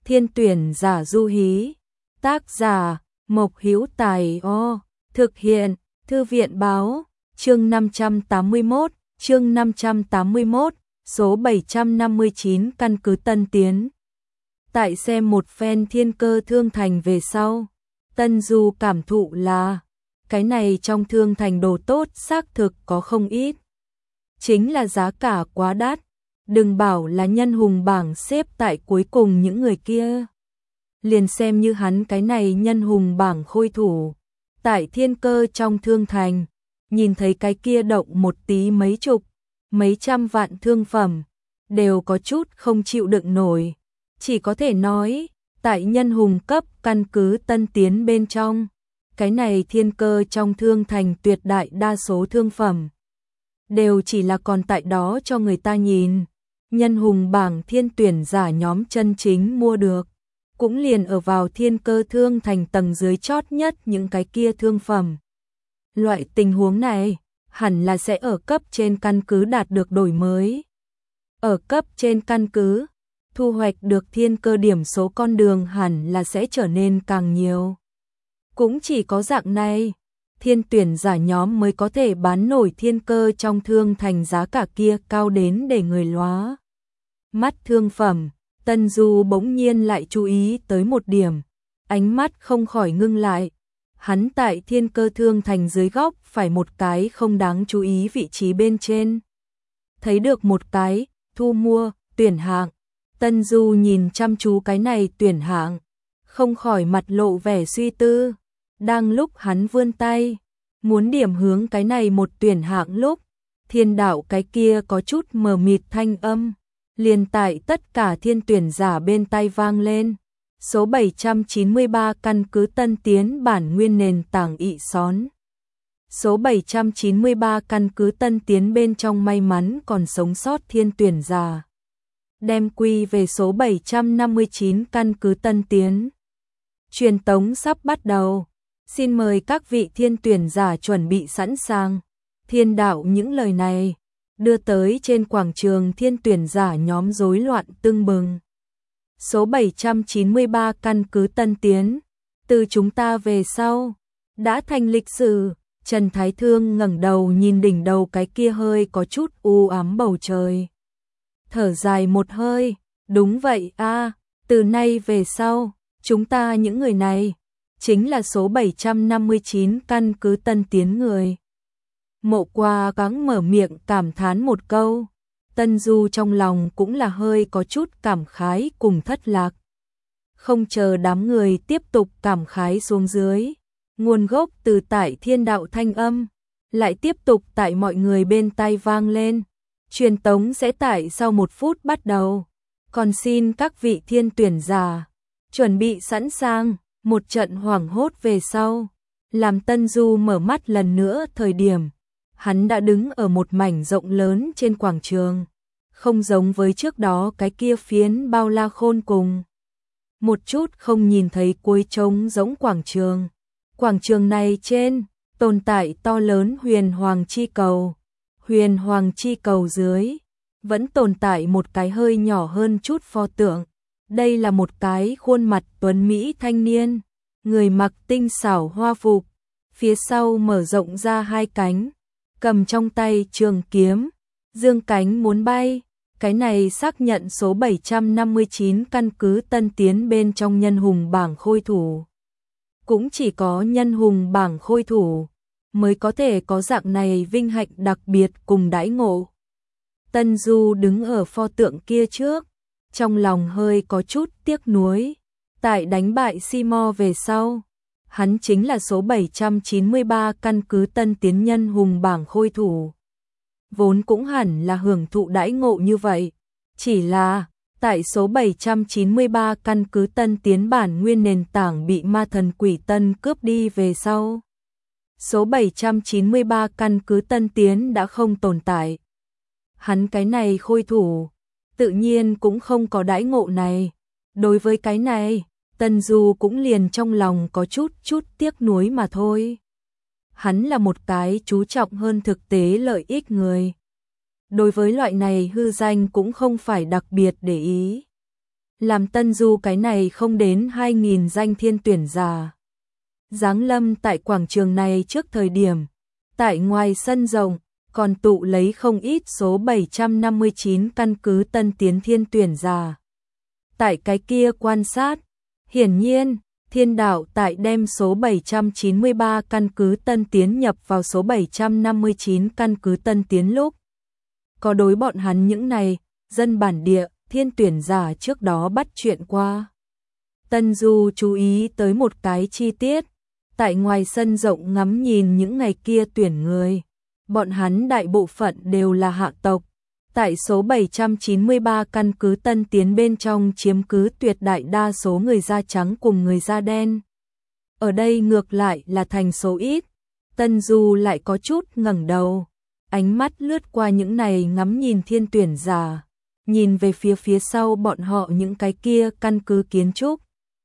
Thiên tuyển giả Du Hí. Tác giả Mộc Hữu Tài. Thực hiện Thư viện báo. Chương 581, số 759 căn cứ Tân Tiến. Tại xem một phen Thiên Cơ Thương Thành về sau, Tân Du cảm thụ là cái này trong Thương Thành đồ tốt xác thực có không ít. Chính là giá cả quá đắt, đừng bảo là nhân hùng bảng xếp tại cuối cùng những người kia. Liền xem như hắn cái này nhân hùng bảng khôi thủ, tại Thiên Cơ trong Thương Thành, nhìn thấy cái kia động một tí mấy chục, mấy trăm vạn thương phẩm, đều có chút không chịu đựng nổi. Chỉ có thể nói, tại nhân hùng cấp căn cứ Tân Tiến bên trong, cái này Thiên Cơ trong Thương Thành tuyệt đại đa số thương phẩm đều chỉ là còn tại đó cho người ta nhìn. Nhân hùng bảng thiên tuyển giả nhóm chân chính mua được, cũng liền ở vào Thiên Cơ Thương Thành tầng dưới chót nhất những cái kia thương phẩm. Loại tình huống này, hẳn là sẽ ở cấp trên căn cứ đạt được đổi mới. Ở cấp trên căn cứ, thu hoạch được thiên cơ điểm số con đường hẳn là sẽ trở nên càng nhiều. Cũng chỉ có dạng này, thiên tuyển giả nhóm mới có thể bán nổi Thiên Cơ trong Thương Thành giá cả kia cao đến để người lóa mắt thương phẩm. Tân Du bỗng nhiên lại chú ý tới một điểm, ánh mắt không khỏi ngưng lại. Hắn tại Thiên Cơ Thương Thành dưới góc phải một cái không đáng chú ý vị trí bên trên, thấy được một cái thu mua tuyển hạng. Tân Du nhìn chăm chú cái này tuyển hạng, không khỏi mặt lộ vẻ suy tư. Đang lúc hắn vươn tay muốn điểm hướng cái này một tuyển hạng lúc, thiên đạo cái kia có chút mờ mịt thanh âm liền tại tất cả thiên tuyển giả bên tay vang lên. Số 793 căn cứ Tân Tiến bản nguyên nền tảng ị xón. Số 793 căn cứ Tân Tiến bên trong may mắn còn sống sót thiên tuyển giả, đem quy về số 759 căn cứ Tân Tiến. Truyền tống sắp bắt đầu. Xin mời các vị thiên tuyển giả chuẩn bị sẵn sàng. Thiên đạo những lời này đưa tới trên quảng trường thiên tuyển giả nhóm rối loạn tưng bừng. Số 793 căn cứ Tân Tiến, từ chúng ta về sau đã thành lịch sử. Trần Thái Thương ngẩng đầu nhìn đỉnh đầu cái kia hơi có chút u ám bầu trời, thở dài một hơi. Đúng vậy a, từ nay về sau, chúng ta những người này chính là số 759 căn cứ Tân Tiến người. Mộ Qua gắng mở miệng cảm thán một câu. Tân Du trong lòng cũng là hơi có chút cảm khái cùng thất lạc. Không chờ đám người tiếp tục cảm khái xuống dưới, nguồn gốc từ tại thiên đạo thanh âm lại tiếp tục tại mọi người bên tai vang lên. Truyền tống sẽ tại sau 1 phút bắt đầu. Còn xin các vị thiên tuyển giả chuẩn bị sẵn sàng. Một trận hoảng hốt về sau, làm Tân Du mở mắt lần nữa thời điểm, hắn đã đứng ở một mảnh rộng lớn trên quảng trường, không giống với trước đó cái kia phiến bao la khôn cùng. Một chút không nhìn thấy cuối trống giống quảng trường. Quảng trường này trên tồn tại to lớn huyền hoàng chi cầu. Huyền hoàng chi cầu dưới vẫn tồn tại một cái hơi nhỏ hơn chút pho tượng. Đây là một cái khuôn mặt tuấn mỹ thanh niên, người mặc tinh xảo hoa phục, phía sau mở rộng ra 2 cánh, cầm trong tay trường kiếm, dương cánh muốn bay. Cái này xác nhận số 759 căn cứ Tân Tiến bên trong nhân hùng bảng khôi thủ. Cũng chỉ có nhân hùng bảng khôi thủ mới có thể có dạng này vinh hạnh đặc biệt cùng đãi ngộ. Tân Du đứng ở pho tượng kia trước, trong lòng hơi có chút tiếc nuối. Tại đánh bại Simo về sau, hắn chính là số 793 căn cứ Tân Tiến nhân hùng bảng khôi thủ. Vốn cũng hẳn là hưởng thụ đãi ngộ như vậy. Chỉ là, tại số 793 căn cứ Tân Tiến bản nguyên nền tảng bị ma thần quỷ tân cướp đi về sau, số 793 căn cứ Tân Tiến đã không tồn tại. Hắn cái này khôi thủ tự nhiên cũng không có đãi ngộ này. Đối với cái này, Tân Du cũng liền trong lòng có chút tiếc nuối mà thôi. Hắn là một cái chú trọng hơn thực tế lợi ích người. Đối với loại này hư danh cũng không phải đặc biệt để ý. làm Tân Du cái này không đến 2.000 danh thiên tuyển giả. Giáng lâm tại quảng trường này trước thời điểm, tại ngoài sân rộng, còn tụ lấy không ít số 759 căn cứ tân tiến thiên tuyển giả. Tại cái kia quan sát, hiển nhiên, thiên đạo tại đem số 793 căn cứ tân tiến nhập vào số 759 căn cứ tân tiến lúc. Có đối bọn hắn những này, dân bản địa, thiên tuyển giả trước đó bắt chuyện qua. Tân Du chú ý tới một cái chi tiết, tại ngoài sân rộng ngắm nhìn những ngày kia tuyển người. Bọn hắn đại bộ phận đều là hạ tộc, tại số 793 căn cứ tân tiến bên trong chiếm cứ tuyệt đại đa số người da trắng cùng người da đen. Ở đây ngược lại là thành số ít, Tân Du lại có chút ngẩng đầu, ánh mắt lướt qua những này ngắm nhìn thiên tuyển giả, nhìn về phía sau bọn họ những cái kia căn cứ kiến trúc.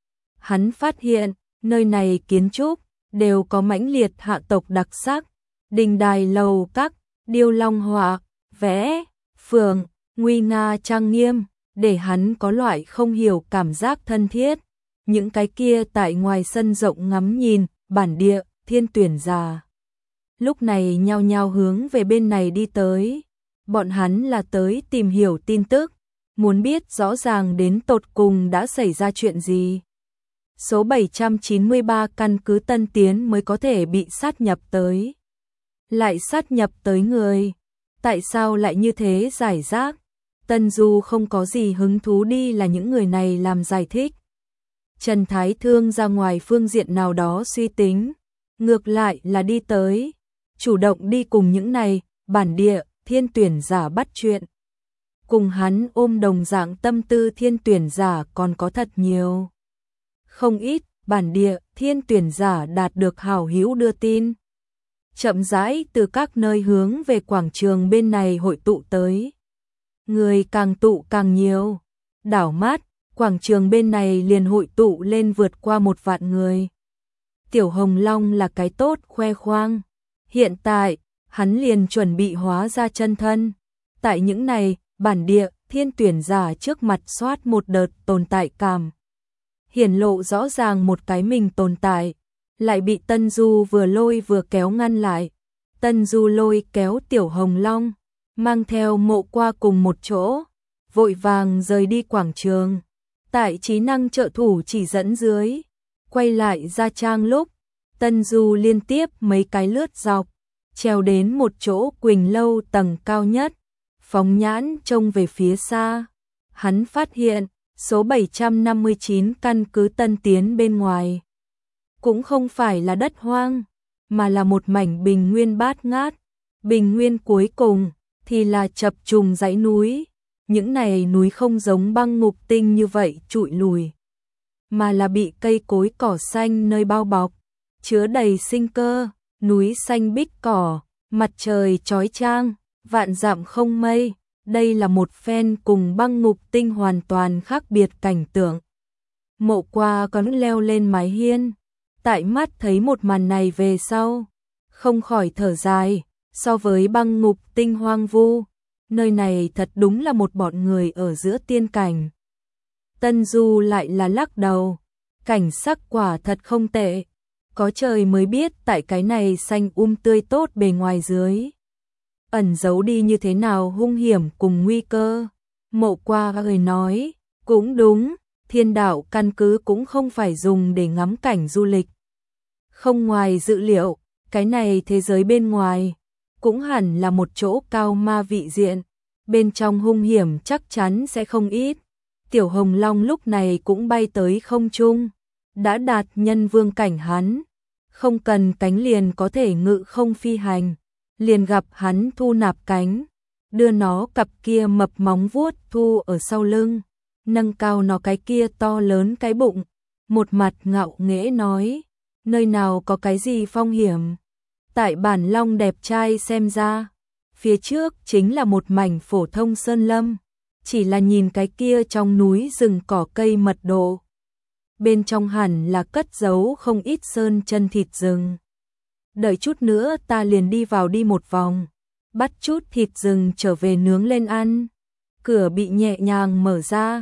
Hắn phát hiện, nơi này kiến trúc đều có mãnh liệt hạ tộc đặc sắc, đình đài lầu các, điêu long họa, vẽ, phường, nguy nga trang nghiêm, để hắn có loại không hiểu cảm giác thân thiết. Những cái kia tại ngoài sân rộng ngắm nhìn, bản địa, thiên tuyển giả. Lúc này nhao nhao hướng về bên này đi tới. Bọn hắn là tới tìm hiểu tin tức, muốn biết rõ ràng đến tột cùng đã xảy ra chuyện gì. Số 793 căn cứ tân tiến mới có thể bị sát nhập tới. Lại sát nhập tới người. Tại sao lại như thế giải rác? Tân Du không có gì hứng thú đi là những người này làm giải thích. Trần Thái Thương ra ngoài phương diện nào đó suy tính, ngược lại là đi tới, chủ động đi cùng những này, bản địa, thiên tuyển giả bắt chuyện. Cùng hắn ôm đồng dạng tâm tư thiên tuyển giả còn có thật nhiều. Không ít, bản địa, thiên tuyển giả đạt được hảo hữu đưa tin. Chậm rãi từ các nơi hướng về quảng trường bên này hội tụ tới. Người càng tụ càng nhiều. Đảo mắt, quảng trường bên này liền hội tụ lên vượt qua 1 vạn người. Tiểu Hồng Long là cái tốt khoe khoang. Hiện tại, hắn liền chuẩn bị hóa ra chân thân. Tại những này, bản địa, thiên tuyển giả trước mặt soát một đợt tồn tại cảm. Hiển lộ rõ ràng một cái mình tồn tại, lại bị Tân Du vừa lôi vừa kéo ngăn lại. Tân Du lôi kéo Tiểu Hồng Long, mang theo Mộ Qua cùng một chỗ, vội vàng rời đi quảng trường. Tại trí năng trợ thủ chỉ dẫn dưới, quay lại ra trang lúc, Tân Du liên tiếp mấy cái lướt dọc, trèo đến một chỗ Quỳnh Lâu tầng cao nhất, phóng nhãn trông về phía xa. Hắn phát hiện, số 759 căn cứ tân tiến bên ngoài. Cũng không phải là đất hoang, mà là một mảnh bình nguyên bát ngát. Bình nguyên cuối cùng, thì là chập trùng dãy núi. Những này núi không giống băng ngục tinh như vậy trụi lùi, mà là bị cây cối cỏ xanh nơi bao bọc, chứa đầy sinh cơ, núi xanh bích cỏ, mặt trời chói chang, vạn dặm không mây. Đây là một phen cùng băng ngục tinh hoàn toàn khác biệt cảnh tượng. Mộ Qua còn leo lên mái hiên, tại mắt thấy một màn này về sau, không khỏi thở dài, so với băng ngục tinh hoang vu, nơi này thật đúng là một bọn người ở giữa tiên cảnh. Tân Du lại là lắc đầu, cảnh sắc quả thật không tệ, có trời mới biết tại cái này xanh tươi tốt bề ngoài dưới. Ẩn giấu đi như thế nào hung hiểm cùng nguy cơ. Mộ Qua người nói, cũng đúng, thiên đạo căn cứ cũng không phải dùng để ngắm cảnh du lịch. Không ngoài dự liệu, cái này thế giới bên ngoài, cũng hẳn là một chỗ cao ma vị diện, bên trong hung hiểm chắc chắn sẽ không ít. Tiểu Hồng Long lúc này cũng bay tới không trung, đã đạt nhân vương cảnh hắn, không cần cánh liền có thể ngự không phi hành. Liền gặp hắn thu nạp cánh, đưa nó cặp kia mập móng vuốt thu ở sau lưng, nâng cao nó cái kia to lớn cái bụng, một mặt ngạo nghễ nói, nơi nào có cái gì phong hiểm. Tại bản long đẹp trai xem ra, phía trước chính là một mảnh phổ thông sơn lâm, chỉ là nhìn cái kia trong núi rừng cỏ cây mật độ. Bên trong hẳn là cất giấu không ít sơn chân thịt rừng. Đợi chút nữa ta liền đi vào đi một vòng, bắt chút thịt rừng trở về nướng lên ăn. Cửa bị nhẹ nhàng mở ra,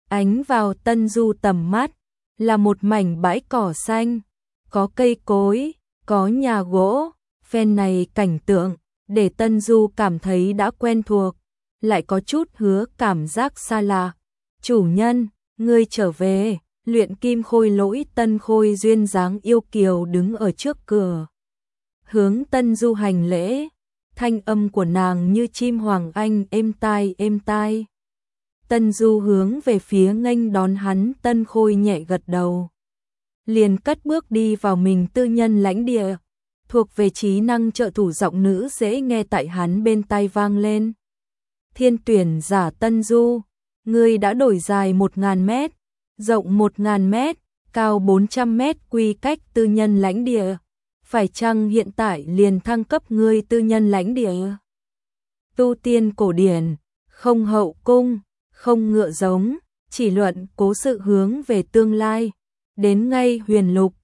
Ánh vào Tân Du tầm mắt, là một mảnh bãi cỏ xanh, có cây cối, có nhà gỗ, phen này cảnh tượng, để Tân Du cảm thấy đã quen thuộc, lại có chút hứa cảm giác xa lạ. Chủ nhân, ngươi trở về, luyện kim khôi lỗi Tân Khôi duyên dáng yêu kiều đứng ở trước cửa. Hướng Tân Du hành lễ, thanh âm của nàng như chim hoàng anh êm tai êm tai. Tân Du hướng về phía nghênh đón hắn, Tân Khôi nhẹ gật đầu. Liền cất bước đi vào mình tư nhân lãnh địa, thuộc về trí năng trợ thủ giọng nữ dễ nghe tại hắn bên tai vang lên. Thiên tuyển giả Tân Du, ngươi đã đổi dài 1000 mét, rộng 1000 mét, cao 400 mét quy cách tư nhân lãnh địa. Phải chăng hiện tại liền thăng cấp ngươi tư nhân lãnh địa? Tu tiên cổ điển, không hậu cung, không ngựa giống, chỉ luận cố sự hướng về tương lai. Đến ngay huyền lục,